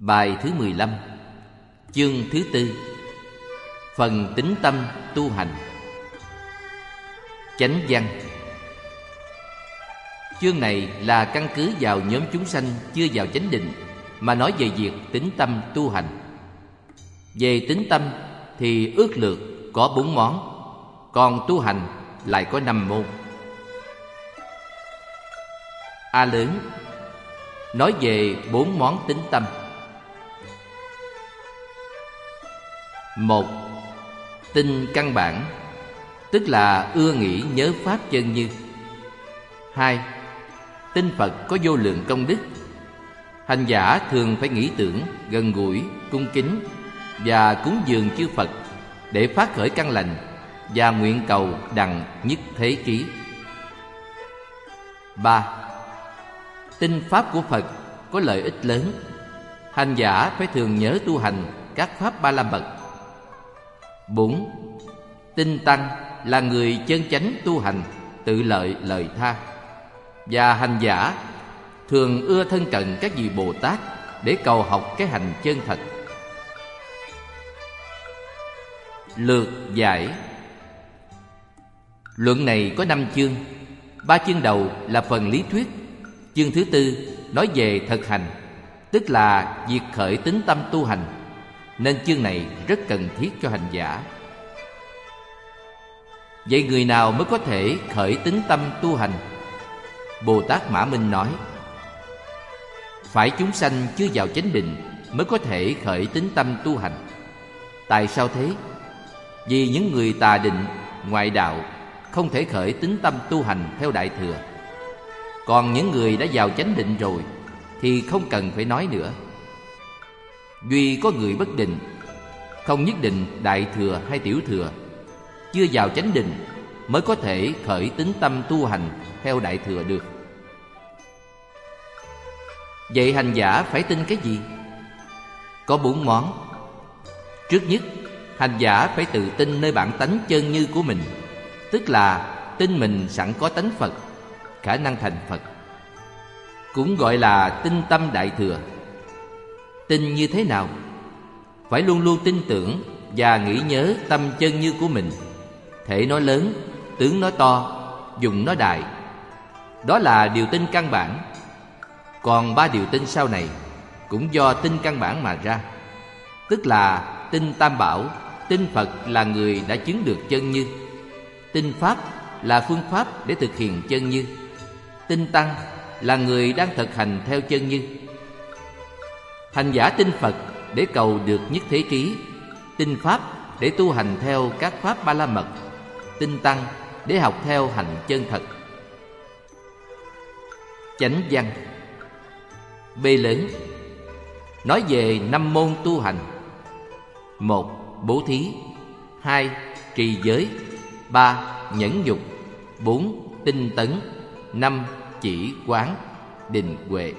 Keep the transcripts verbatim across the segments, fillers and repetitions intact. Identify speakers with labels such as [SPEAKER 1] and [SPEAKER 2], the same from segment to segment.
[SPEAKER 1] Bài thứ mười lăm, chương thứ tư, phần tín tâm tu hành. Chánh văn. Chương này là căn cứ vào nhóm chúng sanh chưa vào chánh định mà nói về việc tín tâm tu hành. Về tín tâm thì ước lược có bốn món, còn tu hành lại có năm môn. A lớn nói về bốn món tín tâm. Một, tin căn bản, tức là ưa nghĩ nhớ pháp chân như. Hai, tin Phật có vô lượng công đức. Hành giả thường phải nghĩ tưởng, gần gũi, cung kính và cúng dường chư Phật để phát khởi căn lành và nguyện cầu đặng nhất thế chí. Ba, tin pháp của Phật có lợi ích lớn. Hành giả phải thường nhớ tu hành các pháp ba la mật. Bốn, tin tăng là người chân chánh tu hành, tự lợi lời tha. Và hành giả thường ưa thân cận các vị Bồ Tát để cầu học cái hành chân thật. Lược giải. Luận này có năm chương. Ba chương đầu là phần lý thuyết. Chương thứ tư nói về thực hành, tức là việc khởi tín tâm tu hành, nên chương này rất cần thiết cho hành giả. Vậy người nào mới có thể khởi tín tâm tu hành? Bồ Tát Mã Minh nói, phải chúng sanh chưa vào chánh định mới có thể khởi tín tâm tu hành. Tại sao thế? Vì những người tà định, ngoại đạo không thể khởi tín tâm tu hành theo Đại Thừa. Còn những người đã vào chánh định rồi thì không cần phải nói nữa. Duy có người bất định, không nhất định Đại Thừa hay Tiểu Thừa, chưa vào chánh định mới có thể khởi tín tâm tu hành theo Đại Thừa được. Vậy hành giả phải tin cái gì? Có bốn món. Trước nhất, hành giả phải tự tin nơi bản tánh chân như của mình, tức là tin mình sẵn có tánh Phật, khả năng thành Phật. Cũng gọi là tin tâm Đại Thừa. Tin như thế nào? Phải luôn luôn tin tưởng và nghĩ nhớ tâm chân như của mình, thể nó lớn, tướng nó to, dụng nó đại. Đó là điều tin căn bản. Còn ba điều tin sau này cũng do tin căn bản mà ra, tức là tin Tam Bảo, tin Phật là người đã chứng được chân như, tin Pháp là phương pháp để thực hiện chân như, tin Tăng là người đang thực hành theo chân như. Hành giả tin Phật để cầu được nhất thế trí, tin Pháp để tu hành theo các pháp ba la mật, tin Tăng để học theo hành chân thật. Chánh văn. B lớn nói về năm môn tu hành. Một, bố thí. Hai, trì giới. Ba, nhẫn nhục. Bốn, tinh tấn. Năm, chỉ quán, định huệ.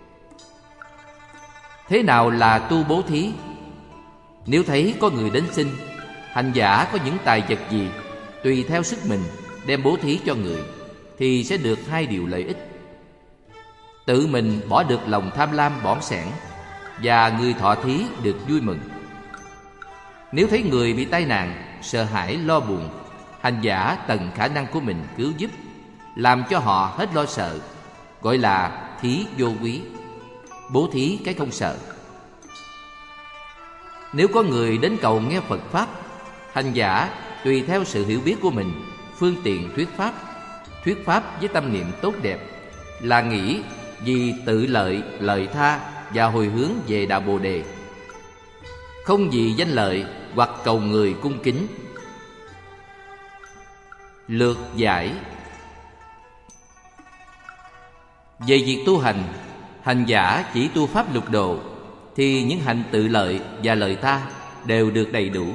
[SPEAKER 1] Thế nào là tu bố thí? Nếu thấy có người đến xin, hành giả có những tài vật gì, tùy theo sức mình đem bố thí cho người, thì sẽ được hai điều lợi ích. Tự mình bỏ được lòng tham lam bỏn sẻn, và người thọ thí được vui mừng. Nếu thấy người bị tai nạn, sợ hãi, lo buồn, hành giả tận khả năng của mình cứu giúp, làm cho họ hết lo sợ, gọi là thí vô quý, bố thí cái không sợ. Nếu có người đến cầu nghe Phật Pháp, hành giả tùy theo sự hiểu biết của mình, phương tiện thuyết Pháp. Thuyết Pháp với tâm niệm tốt đẹp, là nghĩ vì tự lợi, lợi tha và hồi hướng về đạo Bồ Đề, không vì danh lợi hoặc cầu người cung kính. Lược giải. Về việc tu hành, hành giả chỉ tu pháp lục độ thì những hạnh tự lợi và lợi tha đều được đầy đủ.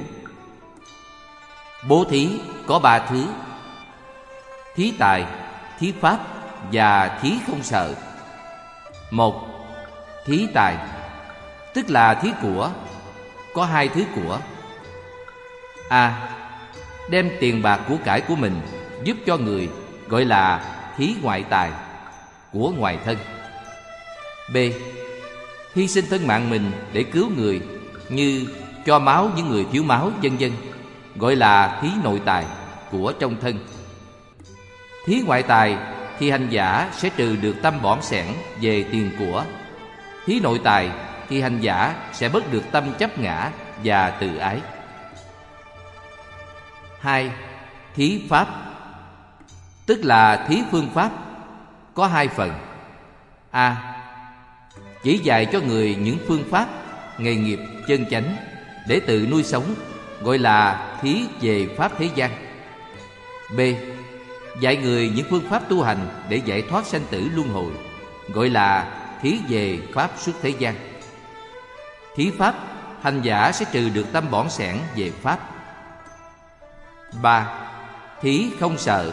[SPEAKER 1] Bố thí có ba thứ: thí tài, thí pháp và thí không sợ. Một, thí tài, tức là thí của. Có hai thứ của. A, đem tiền bạc của cải của mình giúp cho người, gọi là thí ngoại tài, của ngoài thân. B, hy sinh thân mạng mình để cứu người, như cho máu những người thiếu máu, vân vân, gọi là thí nội tài của trong thân. Thí ngoại tài thì hành giả sẽ trừ được tâm bỏng sẻn về tiền của. Thí nội tài thì hành giả sẽ bớt được tâm chấp ngã và tự ái. Hai, thí pháp, tức là thí phương pháp, có hai phần. A. Chỉ dạy cho người những phương pháp, nghề nghiệp chân chánh để tự nuôi sống, gọi là thí về pháp thế gian. B. Dạy người những phương pháp tu hành để giải thoát sanh tử luân hồi, gọi là thí về pháp xuất thế gian. Thí pháp, hành giả sẽ trừ được tâm bỏng sẻn về pháp. Ba. Thí không sợ,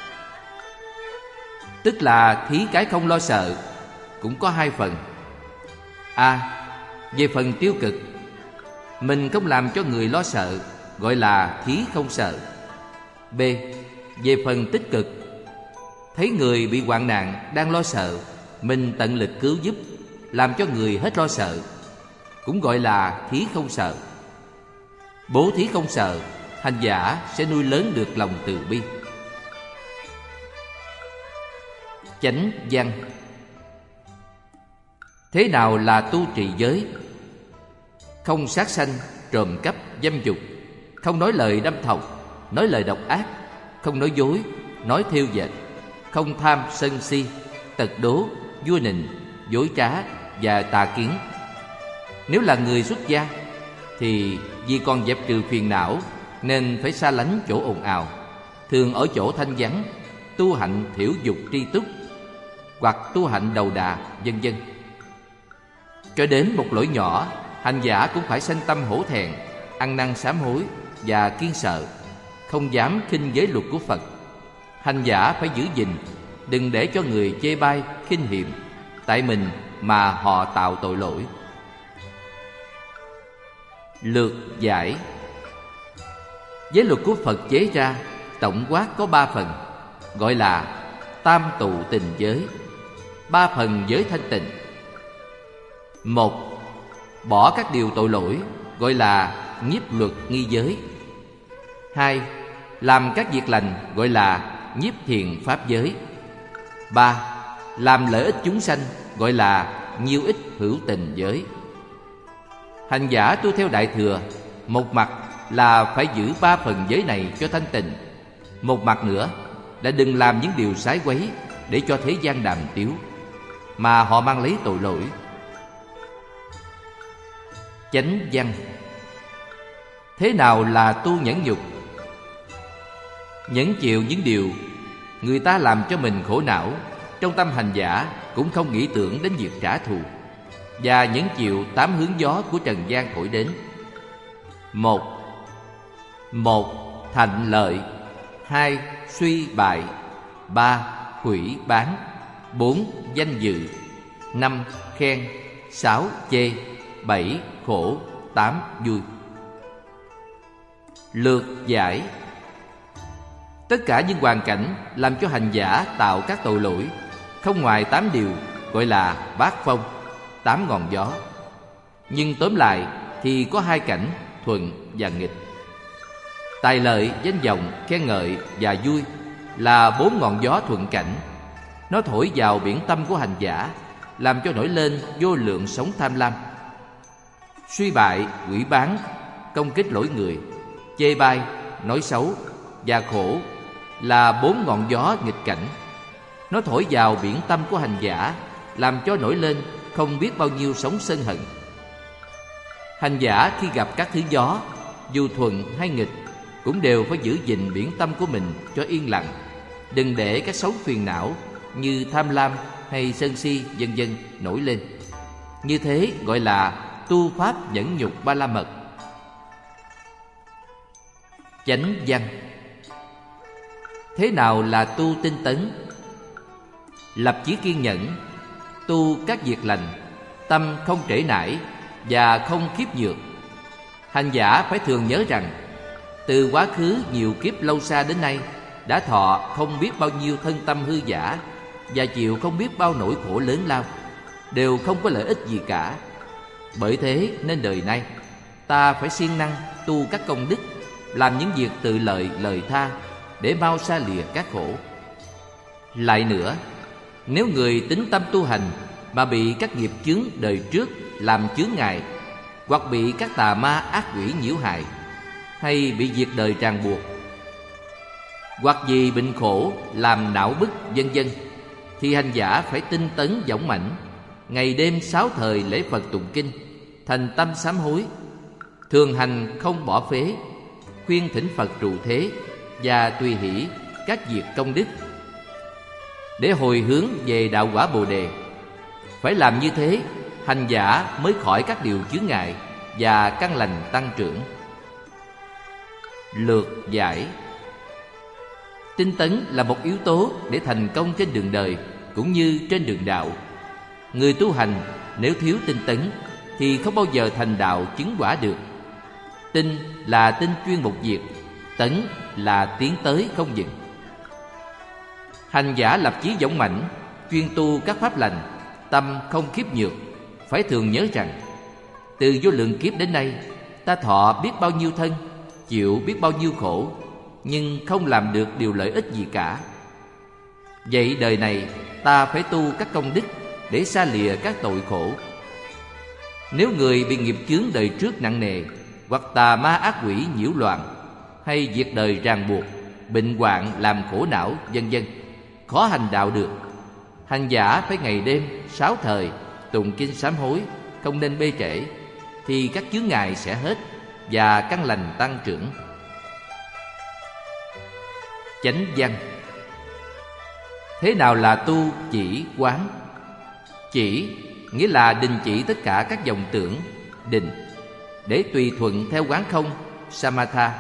[SPEAKER 1] tức là thí cái không lo sợ, cũng có hai phần. A. Về phần tiêu cực, mình không làm cho người lo sợ, gọi là thí không sợ. B. Về phần tích cực, thấy người bị hoạn nạn đang lo sợ, mình tận lực cứu giúp, làm cho người hết lo sợ, cũng gọi là thí không sợ. Bố thí không sợ, hành giả sẽ nuôi lớn được lòng từ bi. Chánh văn. Thế nào là tu trì giới? Không sát sanh, trộm cắp, dâm dục, không nói lời đâm thọc, nói lời độc ác, không nói dối, nói thêu dệt, không tham sân si, tật đố, vua nịnh, dối trá và tà kiến. Nếu là người xuất gia thì vì còn dẹp trừ phiền não nên phải xa lánh chỗ ồn ào, thường ở chỗ thanh vắng, tu hạnh thiểu dục tri túc, hoặc tu hạnh đầu đà, vân vân. Cho đến một lỗi nhỏ, hành giả cũng phải sanh tâm hổ thẹn, ăn năn sám hối và kiêng sợ, không dám khinh giới luật của Phật. Hành giả phải giữ gìn, đừng để cho người chê bai, khinh hiệm, tại mình mà họ tạo tội lỗi. Lược giải. Giới luật của Phật chế ra tổng quát có ba phần, gọi là tam tụ tình giới, ba phần giới thanh tịnh. Một, bỏ các điều tội lỗi, gọi là nhiếp luật nghi giới. Hai, làm các việc lành, gọi là nhiếp thiện pháp giới. Ba, làm lợi ích chúng sanh, gọi là nhiêu ích hữu tình giới. Hành giả tu theo Đại Thừa, một mặt là phải giữ ba phần giới này cho thanh tịnh, một mặt nữa là đừng làm những điều sái quấy để cho thế gian đàm tiếu, mà họ mang lấy tội lỗi. Chánh văn. Thế nào là tu nhẫn nhục? Nhẫn chịu những điều người ta làm cho mình khổ não, trong tâm hành giả cũng không nghĩ tưởng đến việc trả thù, và nhẫn chịu tám hướng gió của trần gian thổi đến. Một, một thạnh lợi. Hai, suy bại. Ba, hủy bán. Bốn, danh dự. Năm, khen. Sáu, chê. Bảy, khổ. Tám, vui. Lược giải. Tất cả những hoàn cảnh làm cho hành giả tạo các tội lỗi, không ngoài tám điều, gọi là bát phong, tám ngọn gió. Nhưng tóm lại thì có hai cảnh, thuận và nghịch. Tài lợi, danh vọng, khen ngợi và vui là bốn ngọn gió thuận cảnh. Nó thổi vào biển tâm của hành giả, làm cho nổi lên vô lượng sóng tham lam. Suy bại, quỷ bán, công kích lỗi người, chê bai, nói xấu và khổ là bốn ngọn gió nghịch cảnh. Nó thổi vào biển tâm của hành giả, làm cho nổi lên không biết bao nhiêu sóng sân hận. Hành giả khi gặp các thứ gió, dù thuận hay nghịch, cũng đều phải giữ gìn biển tâm của mình cho yên lặng, đừng để các sóng phiền não như tham lam hay sân si vân vân nổi lên. Như thế gọi là tu pháp nhẫn nhục ba la mật. Chánh văn. Thế nào là tu tinh tấn? Lập chí kiên nhẫn, tu các việc lành, tâm không trễ nải và không khiếp nhược. Hành giả phải thường nhớ rằng, từ quá khứ nhiều kiếp lâu xa đến nay, đã thọ không biết bao nhiêu thân tâm hư giả và chịu không biết bao nỗi khổ lớn lao, đều không có lợi ích gì cả, Bởi thế nên đời nay ta phải siêng năng tu các công đức, làm những việc tự lợi lời tha, để mau xa lìa các khổ. Lại nữa, nếu người tín tâm tu hành mà bị các nghiệp chướng đời trước làm chướng ngại, hoặc bị các tà ma ác quỷ nhiễu hại, hay bị việc đời ràng buộc, hoặc vì bệnh khổ làm não bức vân vân, thì hành giả phải tinh tấn dũng mãnh, ngày đêm sáu thời lễ Phật tụng kinh, thành tâm sám hối, thường hành không bỏ phế, khuyên thỉnh Phật trụ thế và tùy hỷ các việc công đức, để hồi hướng về đạo quả Bồ đề. Phải làm như thế, hành giả mới khỏi các điều chướng ngại và căn lành tăng trưởng. Lược giải. Tinh tấn là một yếu tố để thành công trên đường đời cũng như trên đường đạo. Người tu hành nếu thiếu tinh tấn thì không bao giờ thành đạo chứng quả được. Tinh là tinh chuyên một việc, tấn là tiến tới không dừng. Hành giả lập chí dũng mãnh, chuyên tu các pháp lành, tâm không khiếp nhược, phải thường nhớ rằng từ vô lượng kiếp đến nay, ta thọ biết bao nhiêu thân, chịu biết bao nhiêu khổ, nhưng không làm được điều lợi ích gì cả. Vậy đời này ta phải tu các công đức để xa lìa các tội khổ. Nếu người bị nghiệp chướng đời trước nặng nề, hoặc tà ma ác quỷ nhiễu loạn, hay việc đời ràng buộc, bệnh hoạn làm khổ não vân vân, khó hành đạo được, hành giả phải ngày đêm sáu thời tụng kinh sám hối, không nên bê trễ, thì các chướng ngại sẽ hết và căn lành tăng trưởng. Chánh văn. Thế nào là tu chỉ quán? Chỉ nghĩa là đình chỉ tất cả các vọng tưởng, định, để tùy thuận theo quán không, samatha.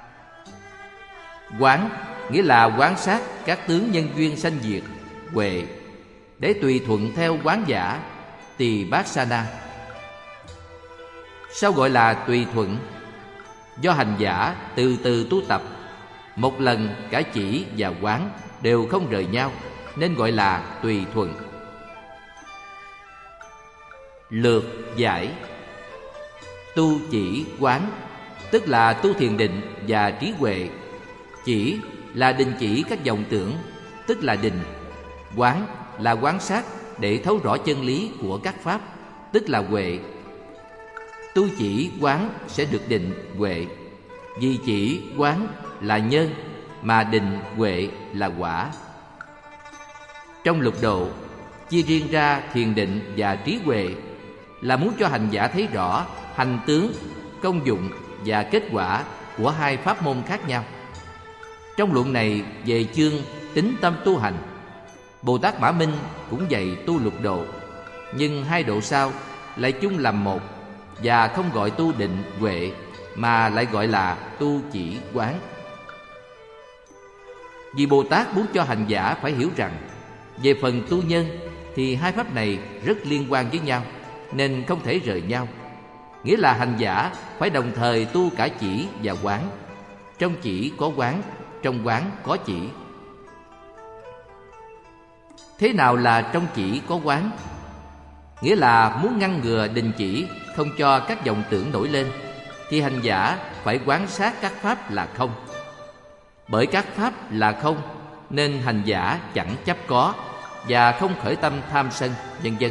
[SPEAKER 1] Quán nghĩa là quán sát các tướng nhân duyên sanh diệt, huệ, để tùy thuận theo quán giả, tỳ bát sana. Sao gọi là tùy thuận? Do hành giả từ từ tu tập, một lần cả chỉ và quán đều không rời nhau, nên gọi là tùy thuận. Lược giải. Tu chỉ quán tức là tu thiền định và trí huệ. Chỉ là đình chỉ các vọng tưởng, tức là định. Quán là quán sát để thấu rõ chân lý của các pháp, tức là huệ. Tu chỉ quán sẽ được định huệ, vì chỉ quán là nhân, mà định huệ là quả. Trong lục độ, chia riêng ra thiền định và trí huệ là muốn cho hành giả thấy rõ hành tướng, công dụng và kết quả của hai pháp môn khác nhau. Trong luận này về chương tín tâm tu hành, Bồ Tát Mã Minh cũng dạy tu lục độ, nhưng hai độ sau lại chung làm một và không gọi tu định huệ, mà lại gọi là tu chỉ quán. Vì Bồ Tát muốn cho hành giả phải hiểu rằng về phần tu nhân thì hai pháp này rất liên quan với nhau, nên không thể rời nhau. Nghĩa là hành giả phải đồng thời tu cả chỉ và quán. Trong chỉ có quán, trong quán có chỉ. Thế nào là trong chỉ có quán? Nghĩa là muốn ngăn ngừa đình chỉ, không cho các vọng tưởng nổi lên, thì hành giả phải quán sát các pháp là không. Bởi các pháp là không, nên hành giả chẳng chấp có và không khởi tâm tham sân, vân vân.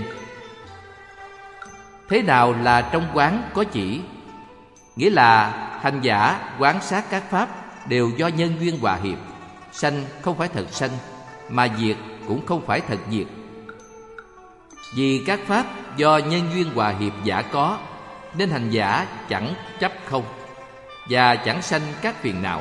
[SPEAKER 1] Thế nào là trong quán có chỉ? Nghĩa là hành giả quán sát các pháp đều do nhân duyên hòa hiệp, sanh không phải thật sanh, mà diệt cũng không phải thật diệt. Vì các pháp do nhân duyên hòa hiệp giả có, nên hành giả chẳng chấp không và chẳng sanh các phiền não.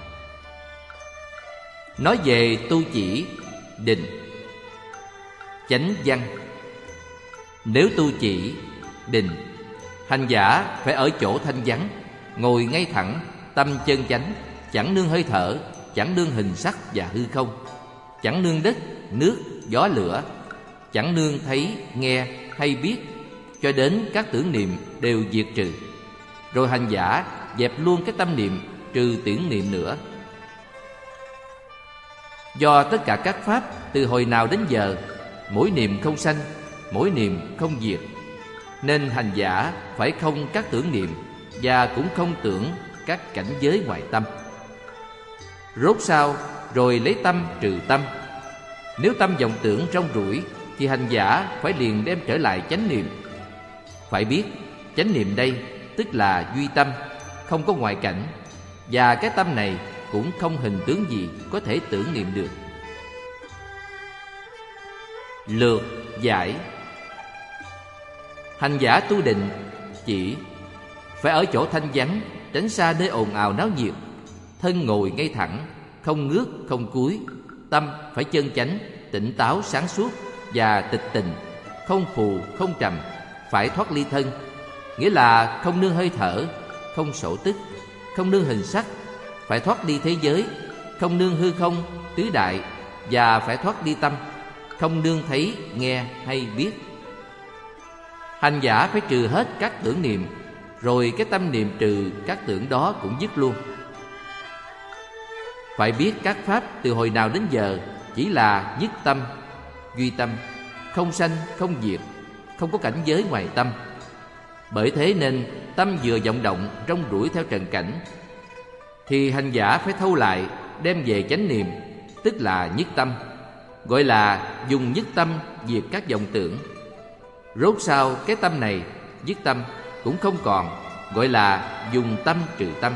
[SPEAKER 1] Nói về tu chỉ, định. Chánh văn. Nếu tu chỉ, định, hành giả phải ở chỗ thanh vắng, ngồi ngay thẳng, tâm chân chánh, chẳng nương hơi thở, chẳng nương hình sắc và hư không, chẳng nương đất, nước, gió lửa, chẳng nương thấy, nghe hay biết, cho đến các tưởng niệm đều diệt trừ. Rồi hành giả dẹp luôn cái tâm niệm, trừ tưởng niệm nữa. Do tất cả các pháp từ hồi nào đến giờ, mỗi niệm không sanh, mỗi niệm không diệt, Nên hành giả phải không các tưởng niệm, và cũng không tưởng các cảnh giới ngoài tâm. Rốt sao rồi lấy tâm trừ tâm. Nếu tâm vọng tưởng rong ruổi, thì hành giả phải liền đem trở lại chánh niệm. Phải biết chánh niệm đây tức là duy tâm, không có ngoại cảnh, và cái tâm này cũng không hình tướng gì có thể tưởng niệm được. Lược giải. Hành giả tu định chỉ phải ở chỗ thanh vắng, tránh xa nơi ồn ào náo nhiệt, thân ngồi ngay thẳng, không ngước không cúi, tâm phải chân chánh, tỉnh táo sáng suốt và tịch tình, không phù không trầm, phải thoát ly thân, nghĩa là không nương hơi thở, không sổ tức, không nương hình sắc, phải thoát ly thế giới, không nương hư không tứ đại, và phải thoát ly tâm, không nương thấy nghe hay biết. Hành giả phải trừ hết các tưởng niệm, rồi cái tâm niệm trừ các tưởng đó cũng dứt luôn. Phải biết các pháp từ hồi nào đến giờ chỉ là nhất tâm, duy tâm, không sanh không diệt, không có cảnh giới ngoài tâm. Bởi thế nên tâm vừa vọng động rong ruổi theo trần cảnh, thì hành giả phải thâu lại, đem về chánh niệm, tức là nhất tâm, gọi là dùng nhất tâm diệt các vọng tưởng. Rốt sau cái tâm này dứt tâm cũng không còn, gọi là dùng tâm trừ tâm.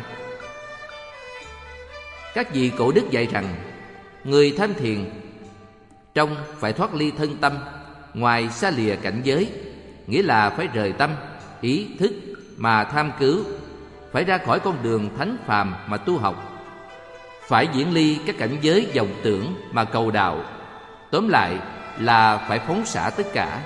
[SPEAKER 1] Các vị cổ đức dạy rằng, người tham thiền trong phải thoát ly thân tâm, ngoài xa lìa cảnh giới, nghĩa là phải rời tâm, ý, thức mà tham cứu, phải ra khỏi con đường thánh phàm mà tu học, phải diễn ly các cảnh giới vọng tưởng mà cầu đạo. Tóm lại là phải phóng xả tất cả.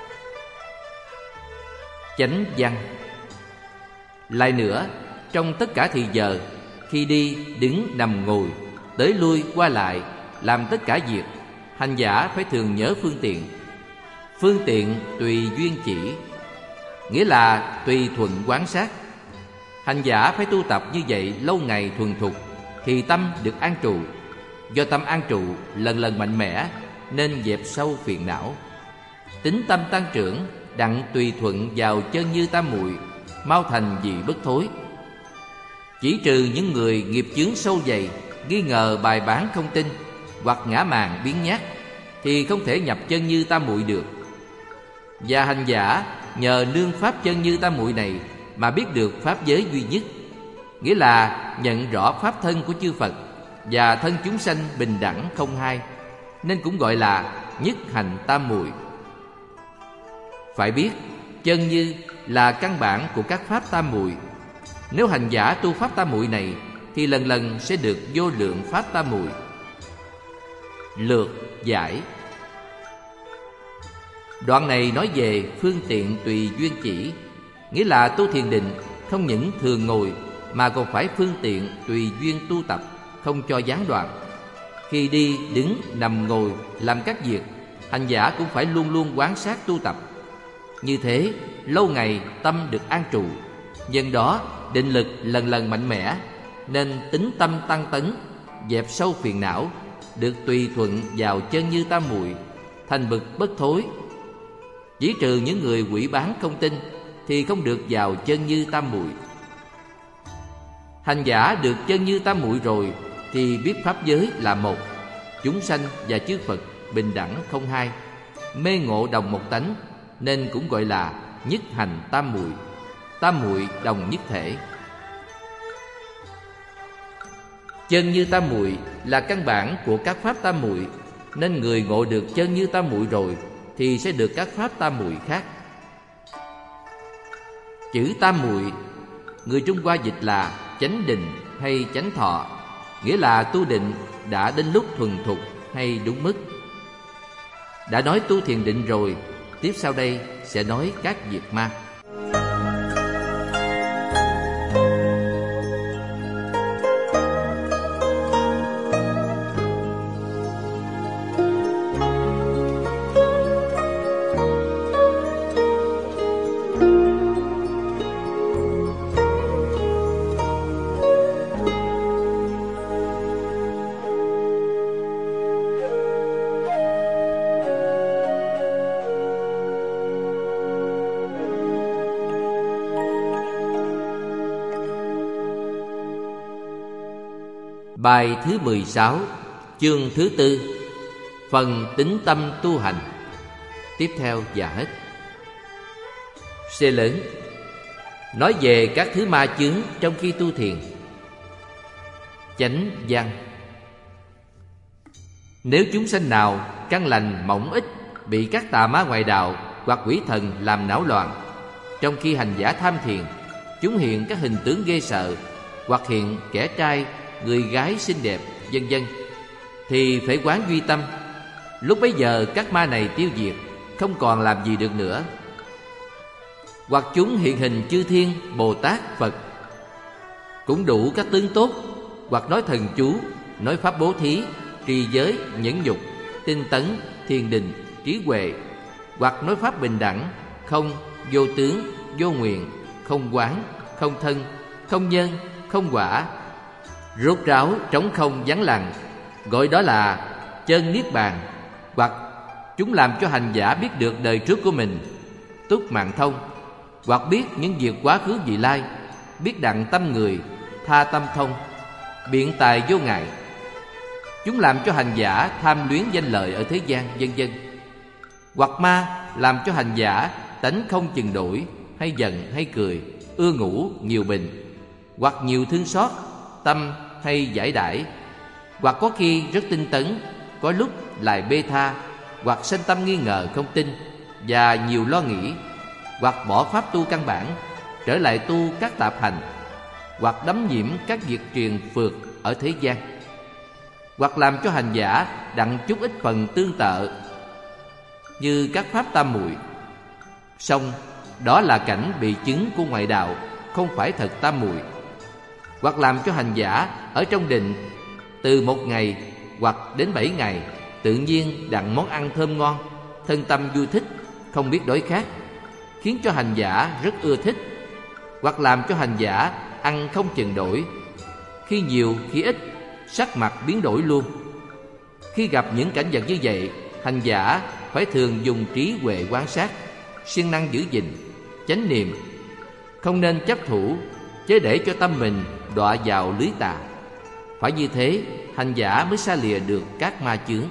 [SPEAKER 1] Chánh văn. Lại nữa, trong tất cả thì giờ, khi đi, đứng, nằm, ngồi, tới lui, qua lại, làm tất cả việc, hành giả phải thường nhớ phương tiện. Phương tiện tùy duyên chỉ, nghĩa là tùy thuận quán sát. Hành giả phải tu tập như vậy lâu ngày thuần thục, thì tâm được an trụ. Do tâm an trụ lần lần mạnh mẽ, nên dẹp sâu phiền não. Tính tâm tăng trưởng, đặng tùy thuận vào chân như tam muội, mau thành vị bất thối. Chỉ trừ những người nghiệp chướng sâu dày, nghi ngờ bài bán không tin, hoặc ngã màng biến nhát, thì không thể nhập chân như tam muội được. Và hành giả nhờ nương pháp chân như tam muội này mà biết được pháp giới duy nhất, nghĩa là nhận rõ pháp thân của chư Phật và thân chúng sanh bình đẳng không hai, nên cũng gọi là nhất hành tam muội. Phải biết chân như là căn bản của các pháp tam muội. Nếu hành giả tu pháp tam muội này, thì lần lần sẽ được vô lượng pháp tam muội. Lược giải. Đoạn này nói về phương tiện tùy duyên chỉ, nghĩa là tu thiền định không những thường ngồi, mà còn phải phương tiện tùy duyên tu tập, không cho gián đoạn. Khi đi, đứng, nằm, ngồi, làm các việc, hành giả cũng phải luôn luôn quán sát tu tập. Như thế, lâu ngày tâm được an trụ, nhân đó định lực lần lần mạnh mẽ, nên tính tâm tăng tấn, dẹp sâu phiền não, được tùy thuận vào chân như tam muội, thành bậc bất thối. Chỉ trừ những người quỷ bán không tin, thì không được vào chân như tam muội. Hành giả được chân như tam muội rồi, thì biết pháp giới là một, chúng sanh và chư Phật bình đẳng không hai, mê ngộ đồng một tánh, nên cũng gọi là nhất hành tam muội, tam muội đồng nhất thể. Chân như tam muội là căn bản của các pháp tam muội, nên người ngộ được chân như tam muội rồi thì sẽ được các pháp tam muội khác. Chữ tam muội người Trung Hoa dịch là chánh định hay chánh thọ, nghĩa là tu định đã đến lúc thuần thục hay đúng mức. Đã nói tu thiền định rồi, tiếp sau đây sẽ nói các việc ma. Bài thứ mười sáu, chương thứ tư, phần tín tâm tu hành. Tiếp theo và hết. C lớn. Nói về các thứ ma chướng trong khi tu thiền. Chánh văn. Nếu chúng sanh nào căn lành mỏng ít bị các tà ma ngoại đạo hoặc quỷ thần làm não loạn, trong khi hành giả tham thiền, chúng hiện các hình tướng ghê sợ, hoặc hiện kẻ trai, người gái xinh đẹp, vân vân, thì phải quán duy tâm. Lúc bấy giờ các ma này tiêu diệt, không còn làm gì được nữa. Hoặc chúng hiện hình chư thiên, Bồ Tát, Phật, cũng đủ các tướng tốt, hoặc nói thần chú, nói pháp bố thí, trì giới, nhẫn nhục, tinh tấn, thiền định, trí huệ, hoặc nói pháp bình đẳng, không, vô tướng, vô nguyện, không quán, không thân, không nhân, không quả, rốt ráo, trống không, vắng lặng, gọi đó là chân niết bàn. Hoặc chúng làm cho hành giả biết được đời trước của mình, túc mạng thông, hoặc biết những việc quá khứ vị lai, biết đặng tâm người, tha tâm thông, biện tài vô ngại. Chúng làm cho hành giả tham luyến danh lợi ở thế gian, vân vân. Hoặc ma làm cho hành giả tánh không chừng đổi, hay giận hay cười, ưa ngủ, nhiều bệnh, hoặc nhiều thương xót, tâm hay giải đãi, hoặc có khi rất tinh tấn, có lúc lại bê tha, hoặc sanh tâm nghi ngờ không tin và nhiều lo nghĩ, hoặc bỏ pháp tu căn bản, trở lại tu các tạp hành, hoặc đắm nhiễm các việc truyền phượt ở thế gian, hoặc làm cho hành giả đặng chút ít phần tương tự như các pháp tam muội. Song đó là cảnh bị chứng của ngoại đạo, không phải thật tam muội. Hoặc làm cho hành giả ở trong định từ một ngày hoặc đến bảy ngày, tự nhiên đặng món ăn thơm ngon, thân tâm vui thích, không biết đối khác, khiến cho hành giả rất ưa thích. Hoặc làm cho hành giả ăn không chừng đổi, khi nhiều khi ít, sắc mặt biến đổi luôn. Khi gặp những cảnh vật như vậy, hành giả phải thường dùng trí huệ quan sát, siêng năng giữ gìn, chánh niệm, không nên chấp thủ, chớ để cho tâm mình đọa vào lưới tà. Phải như thế, hành giả mới xa lìa được các ma chướng.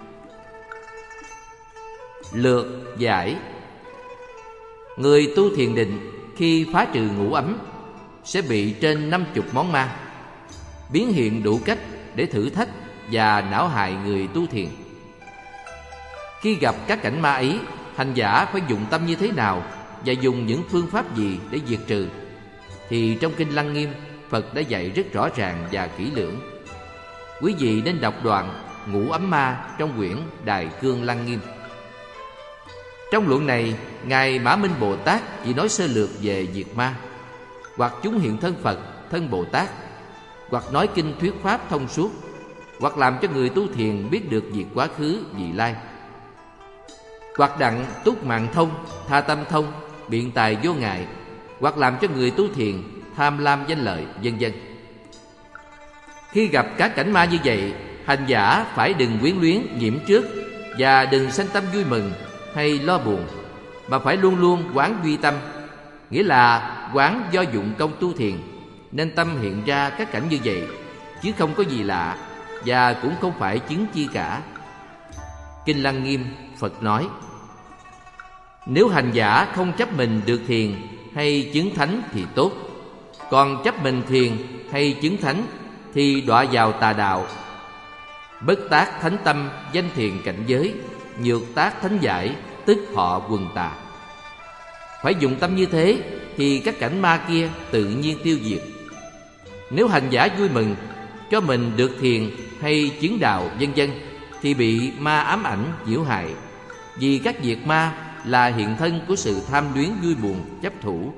[SPEAKER 1] Lược giải. Người tu thiền định khi phá trừ ngũ ấm sẽ bị trên năm chục món ma biến hiện đủ cách để thử thách và não hại người tu thiền. Khi gặp các cảnh ma ấy, hành giả phải dùng tâm như thế nào và dùng những phương pháp gì để diệt trừ, thì trong Kinh Lăng Nghiêm, Phật đã dạy rất rõ ràng và kỹ lưỡng. Quý vị nên đọc đoạn ngũ ấm ma trong quyển Đại Cương Lăng Nghiêm. Trong luận này, Ngài Mã Minh Bồ Tát chỉ nói sơ lược về diệt ma, hoặc chúng hiện thân Phật, thân Bồ Tát, hoặc nói kinh thuyết pháp thông suốt, hoặc làm cho người tu thiền biết được việc quá khứ, vị lai, hoặc đặng túc mạng thông, tha tâm thông, biện tài vô ngại, hoặc làm cho người tu thiền tham lam danh lợi, vân vân. Khi gặp các cảnh ma như vậy, hành giả phải đừng quyến luyến nhiễm trước, và đừng sanh tâm vui mừng hay lo buồn, mà phải luôn luôn quán duy tâm, nghĩa là quán do dụng công tu thiền, nên tâm hiện ra các cảnh như vậy, chứ không có gì lạ, và cũng không phải chứng chi cả. Kinh Lăng Nghiêm, Phật nói: nếu hành giả không chấp mình được thiền hay chứng thánh thì tốt, còn chấp mình thiền hay chứng thánh thì đọa vào tà đạo. Bất tác thánh tâm, danh thiền cảnh giới, nhược tác thánh giải, tức họ quần tà. Phải dùng tâm như thế thì các cảnh ma kia tự nhiên tiêu diệt. Nếu hành giả vui mừng cho mình được thiền hay chứng đạo, vân vân, thì bị ma ám ảnh nhiễu hại, vì các việc ma là hiện thân của sự tham luyến vui buồn chấp thủ.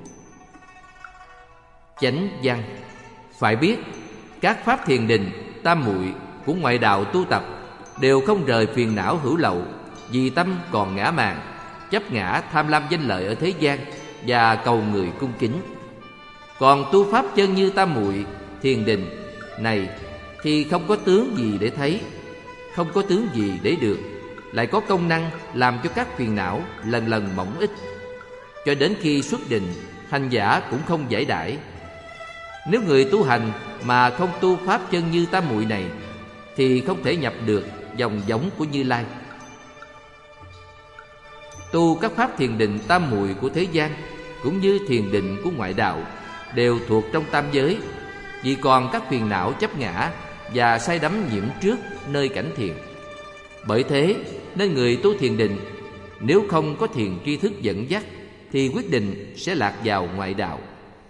[SPEAKER 1] Chánh văn. Phải biết các pháp thiền định, tam muội của ngoại đạo tu tập đều không rời phiền não hữu lậu, vì tâm còn ngã mạn, chấp ngã tham lam danh lợi ở thế gian và cầu người cung kính. Còn tu pháp chân như tam muội thiền định này thì không có tướng gì để thấy, không có tướng gì để được, lại có công năng làm cho các phiền não lần lần mỏng ít, cho đến khi xuất định, hành giả cũng không giải đãi. Nếu người tu hành mà không tu pháp chân như tam muội này thì không thể nhập được dòng giống của Như Lai. Tu các pháp thiền định tam muội của thế gian cũng như thiền định của ngoại đạo đều thuộc trong tam giới, vì còn các phiền não chấp ngã và say đắm nhiễm trước nơi cảnh thiền. Bởi thế nên người tu thiền định nếu không có thiền tri thức dẫn dắt thì quyết định sẽ lạc vào ngoại đạo.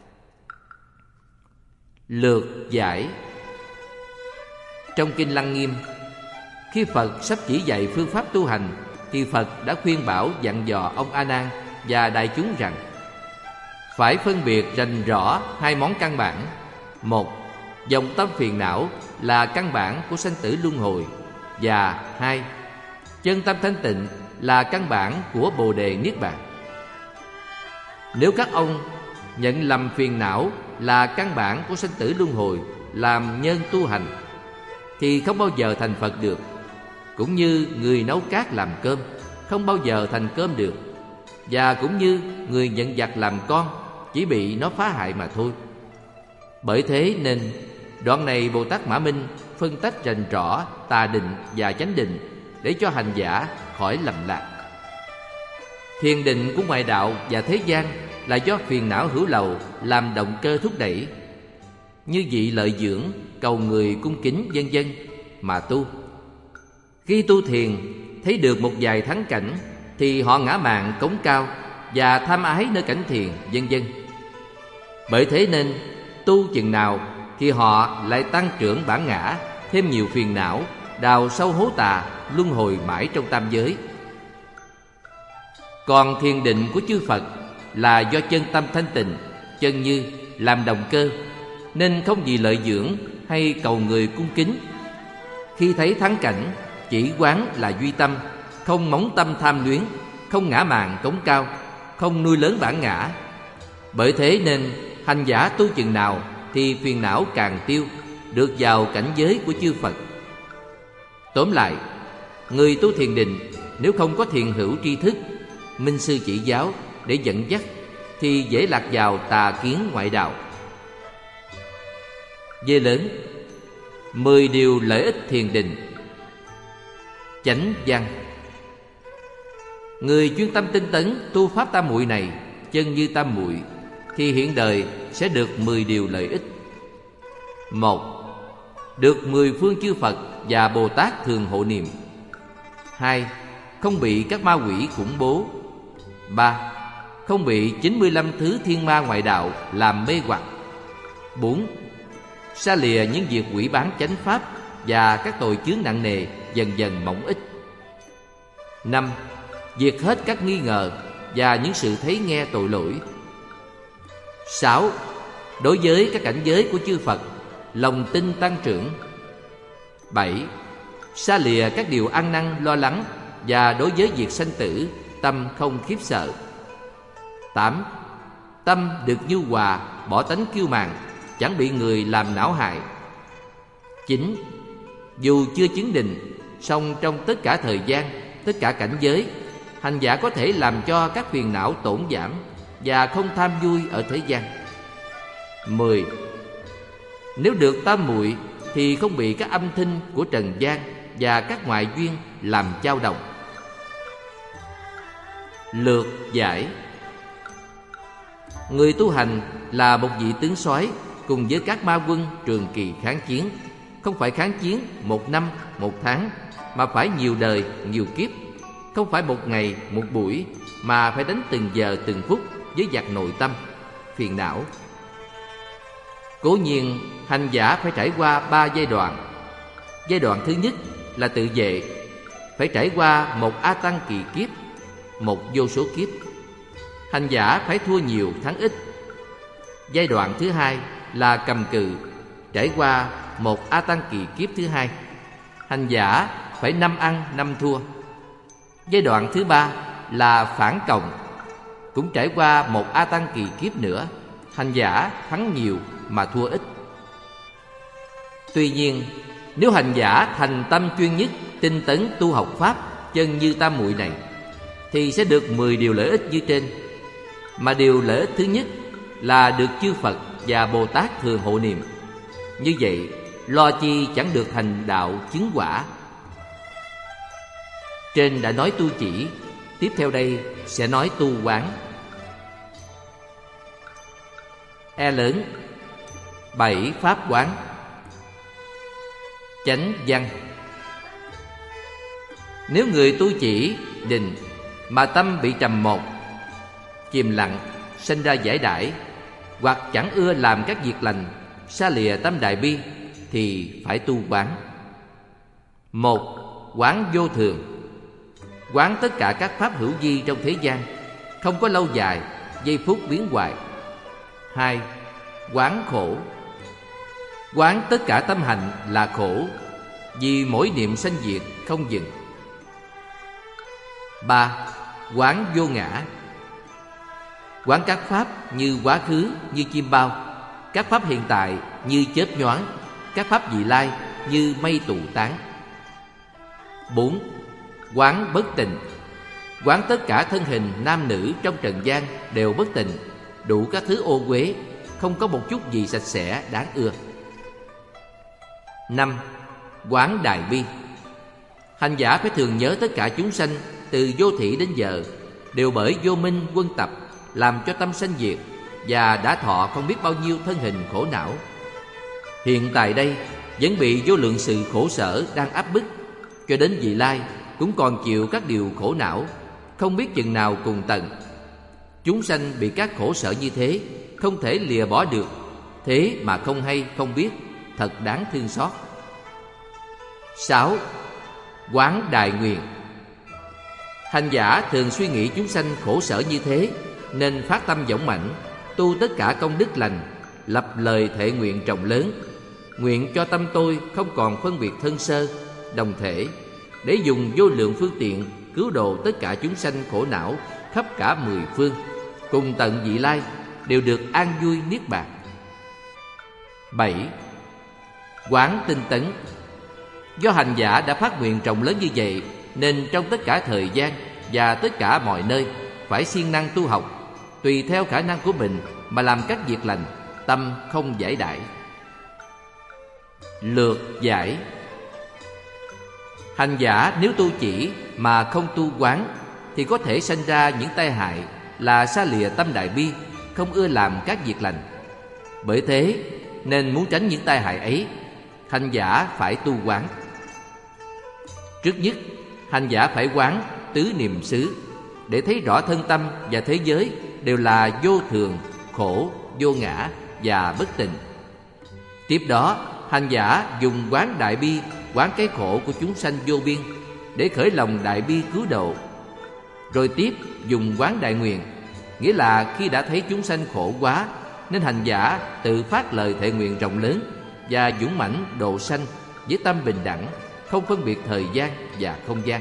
[SPEAKER 1] Lược giải. Trong Kinh Lăng Nghiêm, khi Phật sắp chỉ dạy phương pháp tu hành thì Phật đã khuyên bảo dặn dò ông A Nan và đại chúng rằng phải phân biệt rành rõ hai món căn bản. Một, dòng tâm phiền não là căn bản của sanh tử luân hồi. Và hai, chân tâm thanh tịnh là căn bản của Bồ Đề Niết Bàn. Nếu các ông nhận lầm phiền não là căn bản của sanh tử luân hồi làm nhân tu hành thì không bao giờ thành Phật được. Cũng như người nấu cát làm cơm không bao giờ thành cơm được. Và cũng như người nhận giặc làm con chỉ bị nó phá hại mà thôi. Bởi thế nên đoạn này Bồ Tát Mã Minh phân tách rành rõ tà định và chánh định để cho hành giả khỏi lầm lạc. Thiền định của ngoại đạo và thế gian là do phiền não hữu lậu làm động cơ thúc đẩy, như vị lợi dưỡng, cầu người cung kính vân vân mà tu. Khi tu thiền thấy được một vài thắng cảnh thì họ ngã mạn cống cao và tham ái nơi cảnh thiền vân vân. Bởi thế nên tu chừng nào thì họ lại tăng trưởng bản ngã, thêm nhiều phiền não, đào sâu hố tà, luân hồi mãi trong tam giới. Còn thiền định của chư Phật là do chân tâm thanh tịnh, chân như làm động cơ, nên không vì lợi dưỡng hay cầu người cung kính. Khi thấy thắng cảnh, chỉ quán là duy tâm, không móng tâm tham luyến, không ngã mạn cống cao, không nuôi lớn bản ngã. Bởi thế nên hành giả tu chừng nào thì phiền não càng tiêu, được vào cảnh giới của chư Phật. Tóm lại, người tu thiền định nếu không có thiền hữu tri thức, minh sư chỉ giáo để dẫn dắt thì dễ lạc vào tà kiến ngoại đạo. V lớn. Mười điều lợi ích thiền định. Chánh văn. Người chuyên tâm tinh tấn tu pháp tam muội này, chân như tam muội, thì hiện đời sẽ được mười điều lợi ích. Một, được mười phương chư Phật và Bồ Tát thường hộ niệm. Hai, không bị các ma quỷ khủng bố. Ba, không bị chín mươi lăm thứ thiên ma ngoại đạo làm mê hoặc. Bốn, xa lìa những việc quỷ bán chánh pháp và các tội chướng nặng nề dần dần mỏng ít. Năm, diệt hết các nghi ngờ và những sự thấy nghe tội lỗi. Sáu, đối với các cảnh giới của chư Phật, lòng tin tăng trưởng. Bảy, xa lìa các điều ăn năn lo lắng và đối với việc sanh tử, tâm không khiếp sợ. Tám, tâm được nhu hòa, bỏ tánh kiêu mạn, chẳng bị người làm não hại. Chín, dù chưa chứng định, song trong tất cả thời gian, tất cả cảnh giới, hành giả có thể làm cho các phiền não tổn giảm và không tham vui ở thế gian. Mười, nếu được tam muội thì không bị các âm thanh của trần gian và các ngoại duyên làm dao động. Lược giải. Người tu hành là một vị tướng soái cùng với các ma quân trường kỳ kháng chiến, không phải kháng chiến một năm, một tháng, mà phải nhiều đời, nhiều kiếp. Không phải một ngày, một buổi, mà phải đánh từng giờ, từng phút với giặc nội tâm, phiền não. Cố nhiên, hành giả phải trải qua ba giai đoạn. Giai đoạn thứ nhất là tự vệ, phải trải qua một A Tăng kỳ kiếp, một vô số kiếp. Hành giả phải thua nhiều thắng ít. Giai đoạn thứ hai là cầm cự, trải qua một A Tăng kỳ kiếp thứ hai. Hành giả phải năm ăn năm thua. Giai đoạn thứ ba là phản cộng, cũng trải qua một A Tăng kỳ kiếp nữa. Hành giả thắng nhiều mà thua ít. Tuy nhiên, nếu hành giả thành tâm chuyên nhất, tinh tấn tu học pháp chân như tam muội này, thì sẽ được mười điều lợi ích như trên. Mà điều lợi ích thứ nhất là được chư Phật và Bồ Tát thường hộ niệm. Như vậy lo chi chẳng được thành đạo chứng quả. Trên đã nói tu chỉ, tiếp theo đây sẽ nói tu quán. E lớn bảy pháp quán. Chánh văn. Nếu người tu chỉ định mà tâm bị trầm một, chìm lặng, sinh ra giải đãi, hoặc chẳng ưa làm các việc lành, xa lìa tâm đại bi, thì phải tu quán. Một, quán vô thường. Quán tất cả các pháp hữu vi trong thế gian, không có lâu dài, giây phút biến hoại. Hai, quán khổ. Quán tất cả tâm hành là khổ, vì mỗi niệm sanh diệt không dừng. Ba, quán vô ngã. Quán các pháp như quá khứ như chim bao, các pháp hiện tại như chớp nhoáng, các pháp vị lai như mây tụ tán. Bốn, quán bất tịnh. Quán tất cả thân hình nam nữ trong trần gian đều bất tịnh, đủ các thứ ô uế, không có một chút gì sạch sẽ đáng ưa. Năm, quán đại bi. Hành giả phải thường nhớ tất cả chúng sanh từ vô thị đến giờ đều bởi vô minh quân tập làm cho tâm sanh diệt, và đã thọ không biết bao nhiêu thân hình khổ não. Hiện tại đây vẫn bị vô lượng sự khổ sở đang áp bức, cho đến vị lai cũng còn chịu các điều khổ não, không biết chừng nào cùng tận. Chúng sanh bị các khổ sở như thế, không thể lìa bỏ được, thế mà không hay không biết, thật đáng thương xót. Sáu, quán đại nguyện. Hành giả thường suy nghĩ chúng sanh khổ sở như thế, nên phát tâm dũng mãnh, tu tất cả công đức lành, lập lời thệ nguyện rộng lớn, nguyện cho tâm tôi không còn phân biệt thân sơ, đồng thể, để dùng vô lượng phương tiện cứu độ tất cả chúng sanh khổ não khắp cả mười phương, cùng tận vị lai đều được an vui niết bàn. Bảy, quán tinh tấn. Do hành giả đã phát nguyện rộng lớn như vậy, nên trong tất cả thời gian và tất cả mọi nơi phải siêng năng tu học, tùy theo khả năng của mình mà làm các việc lành, tâm không giải đãi. Lược giải. Hành giả nếu tu chỉ mà không tu quán, thì có thể sanh ra những tai hại là xa lìa tâm đại bi, không ưa làm các việc lành. Bởi thế nên muốn tránh những tai hại ấy, hành giả phải tu quán. Trước nhất, hành giả phải quán tứ niệm xứ, để thấy rõ thân tâm và thế giới đều là vô thường, khổ, vô ngã và bất tịnh. Tiếp đó, hành giả dùng quán đại bi, quán cái khổ của chúng sanh vô biên, để khởi lòng đại bi cứu độ. Rồi tiếp dùng quán đại nguyện, nghĩa là khi đã thấy chúng sanh khổ quá, nên hành giả tự phát lời thệ nguyện rộng lớn và dũng mãnh độ sanh với tâm bình đẳng, không phân biệt thời gian và không gian.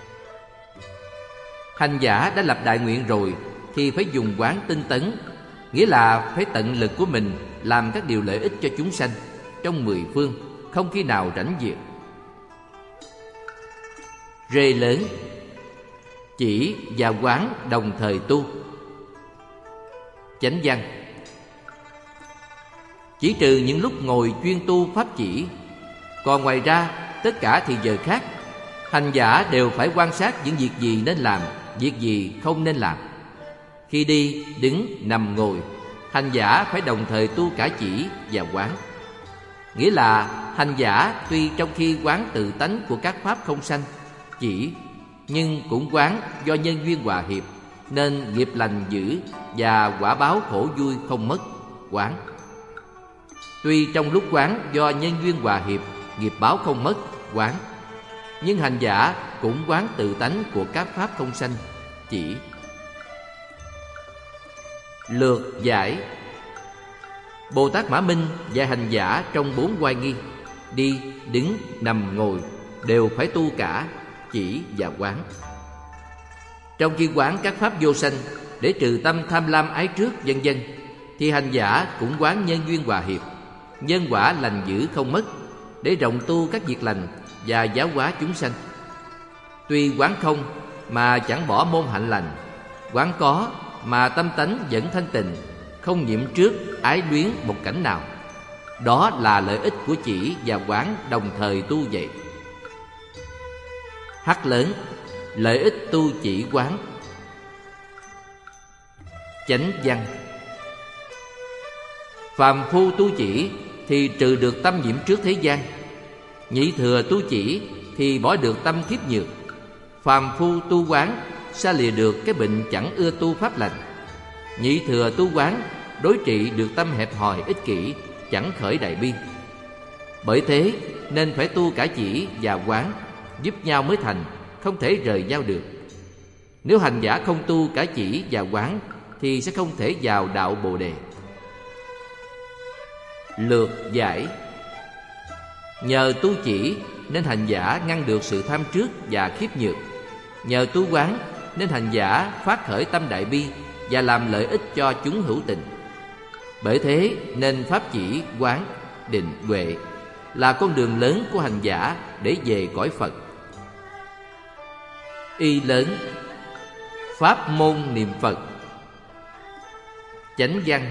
[SPEAKER 1] Hành giả đã lập đại nguyện rồi thì phải dùng quán tinh tấn, nghĩa là phải tận lực của mình làm các điều lợi ích cho chúng sanh trong mười phương, không khi nào rảnh việc. Rê lớn. Chỉ và quán đồng thời tu. Chánh văn. Chỉ trừ những lúc ngồi chuyên tu pháp chỉ, còn ngoài ra tất cả thì giờ khác, hành giả đều phải quan sát những việc gì nên làm, việc gì không nên làm. Khi đi, đứng, nằm, ngồi, hành giả phải đồng thời tu cả chỉ và quán. Nghĩa là hành giả tuy trong khi quán tự tánh của các pháp không sanh, chỉ, nhưng cũng quán do nhân duyên hòa hiệp, nên nghiệp lành giữ và quả báo khổ vui không mất, quán. Tuy trong lúc quán do nhân duyên hòa hiệp, nghiệp báo không mất, quán, nhưng hành giả cũng quán tự tánh của các pháp không sanh, chỉ. Lược giải. Bồ Tát Mã Minh dạy hành giả trong bốn oai nghi, đi, đứng, nằm, ngồi đều phải tu cả chỉ và quán. Trong khi quán các pháp vô sanh để trừ tâm tham lam ái trước vân vân, thì hành giả cũng quán nhân duyên hòa hiệp, nhân quả lành giữ không mất, để rộng tu các việc lành và giáo hóa chúng sanh. Tuy quán không mà chẳng bỏ môn hạnh lành, quán có mà tâm tánh vẫn thanh tịnh, không nhiễm trước rất ái luyến một cảnh nào. Đó là lợi ích của chỉ và quán đồng thời tu vậy. H lớn, lợi ích tu chỉ quán. Chánh văn. Phàm phu tu chỉ thì trừ được tâm nhiễm trước thế gian. Nhị thừa tu chỉ thì bỏ được tâm khiếp nhược. Phàm phu tu quán xa lìa được cái bệnh chẳng ưa tu pháp lành. Nhị thừa tu quán đối trị được tâm hẹp hòi ích kỷ, chẳng khởi đại bi. Bởi thế nên phải tu cả chỉ và quán, giúp nhau mới thành, không thể rời nhau được. Nếu hành giả không tu cả chỉ và quán thì sẽ không thể vào đạo Bồ Đề. Lược giải. Nhờ tu chỉ nên hành giả ngăn được sự tham trước và khiếp nhược. Nhờ tu quán nên hành giả phát khởi tâm đại bi và làm lợi ích cho chúng hữu tình. Bởi thế nên pháp chỉ, quán, định, huệ là con đường lớn của hành giả để về cõi Phật. Y lớn, pháp môn niệm Phật. Chánh văn.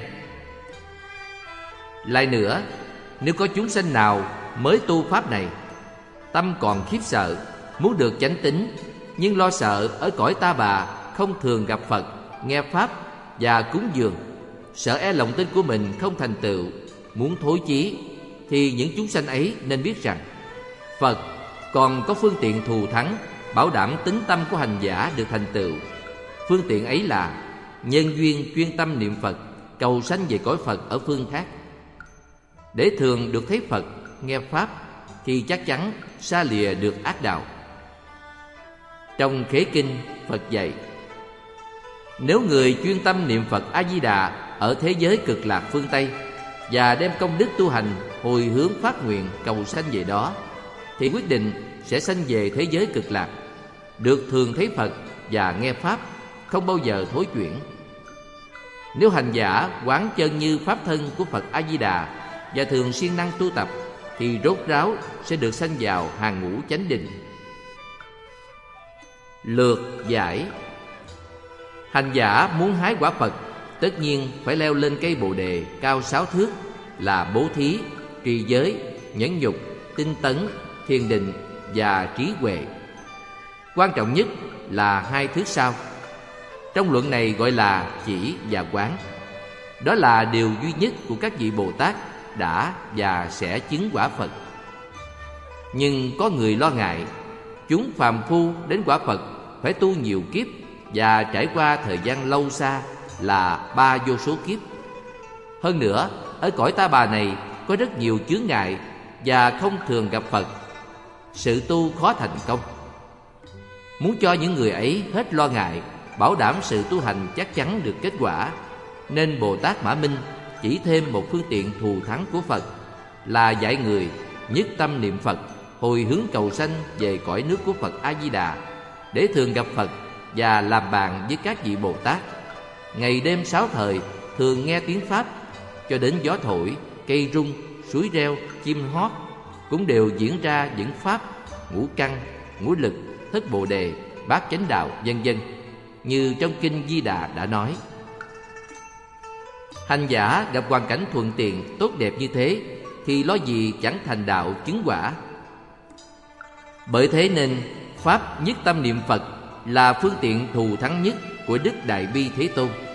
[SPEAKER 1] Lại nữa, nếu có chúng sanh nào mới tu pháp này, tâm còn khiếp sợ, muốn được chánh tín, nhưng lo sợ ở cõi ta bà không thường gặp Phật, nghe pháp và cúng dường, sợ e lòng tin của mình không thành tựu, muốn thối chí, thì những chúng sanh ấy nên biết rằng Phật còn có phương tiện thù thắng bảo đảm tín tâm của hành giả được thành tựu. Phương tiện ấy là nhân duyên chuyên tâm niệm Phật, cầu sanh về cõi Phật ở phương khác. Để thường được thấy Phật, nghe pháp thì chắc chắn xa lìa được ác đạo. Trong Khế Kinh, Phật dạy: nếu người chuyên tâm niệm Phật A-di-đà ở thế giới cực lạc phương Tây và đem công đức tu hành hồi hướng phát nguyện cầu sanh về đó, thì quyết định sẽ sanh về thế giới cực lạc, được thường thấy Phật và nghe pháp, không bao giờ thối chuyển. Nếu hành giả quán chân như pháp thân của Phật A-di-đà và thường siêng năng tu tập, thì rốt ráo sẽ được sanh vào hàng ngũ chánh định. Lược giải. Hành giả muốn hái quả Phật, tất nhiên phải leo lên cây Bồ Đề cao sáu thước là bố thí, trì giới, nhẫn nhục, tinh tấn, thiền định và trí huệ. Quan trọng nhất là hai thước sau. Trong luận này gọi là chỉ và quán. Đó là điều duy nhất của các vị Bồ Tát đã và sẽ chứng quả Phật. Nhưng có người lo ngại, chúng phàm phu đến quả Phật phải tu nhiều kiếp và trải qua thời gian lâu xa là ba vô số kiếp. Hơn nữa, ở cõi ta bà này có rất nhiều chướng ngại và không thường gặp Phật, sự tu khó thành công. Muốn cho những người ấy hết lo ngại, bảo đảm sự tu hành chắc chắn được kết quả, nên Bồ Tát Mã Minh chỉ thêm một phương tiện thù thắng của Phật là dạy người nhất tâm niệm Phật, hồi hướng cầu sanh về cõi nước của Phật A-di-đà, để thường gặp Phật và làm bạn với các vị Bồ Tát. Ngày đêm sáu thời thường nghe tiếng Pháp, cho đến gió thổi, cây rung, suối reo, chim hót cũng đều diễn ra những Pháp ngũ căn, ngũ lực, thất Bồ Đề, bát chánh đạo, vân vân, như trong Kinh Di Đà đã nói. Hành giả gặp hoàn cảnh thuận tiện, tốt đẹp như thế thì lo gì chẳng thành đạo chứng quả. Bởi thế nên pháp nhất tâm niệm Phật là phương tiện thù thắng nhất của Đức Đại Bi Thế Tôn.